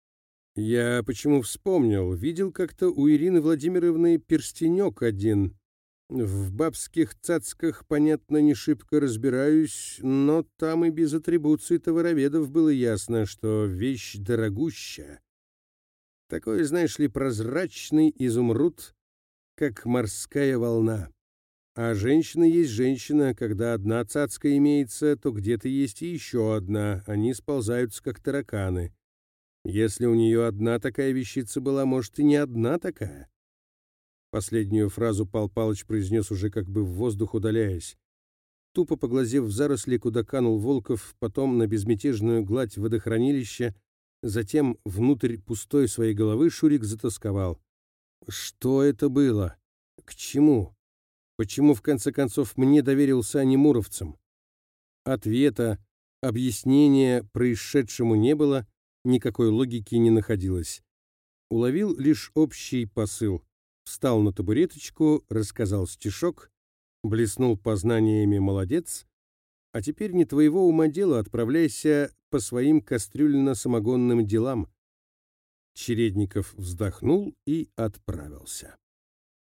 Я почему вспомнил, видел как-то у Ирины Владимировны перстенек один. В бабских цацках, понятно, не шибко разбираюсь, но там и без атрибуций товароведов было ясно, что вещь дорогущая. Такой, знаешь ли, прозрачный изумруд, как морская волна. А женщина есть женщина, когда одна цацка имеется, то где-то есть и еще одна, они сползаются, как тараканы. Если у нее одна такая вещица была, может, и не одна такая. Последнюю фразу Пал Палыч произнес уже как бы в воздух удаляясь. Тупо поглазев в заросли, куда канул Волков, потом на безмятежную гладь водохранилища, затем внутрь пустой своей головы, Шурик затосковал. Что это было? К чему? Почему, в конце концов, мне доверился, а не муровцам? Ответа, объяснения происшедшему не было, никакой логики не находилось. Уловил лишь общий посыл. Встал на табуреточку, рассказал стишок, блеснул познаниями молодец, а теперь не твоего ума дело, отправляйся по своим кастрюльно-самогонным делам. Чередников вздохнул и отправился.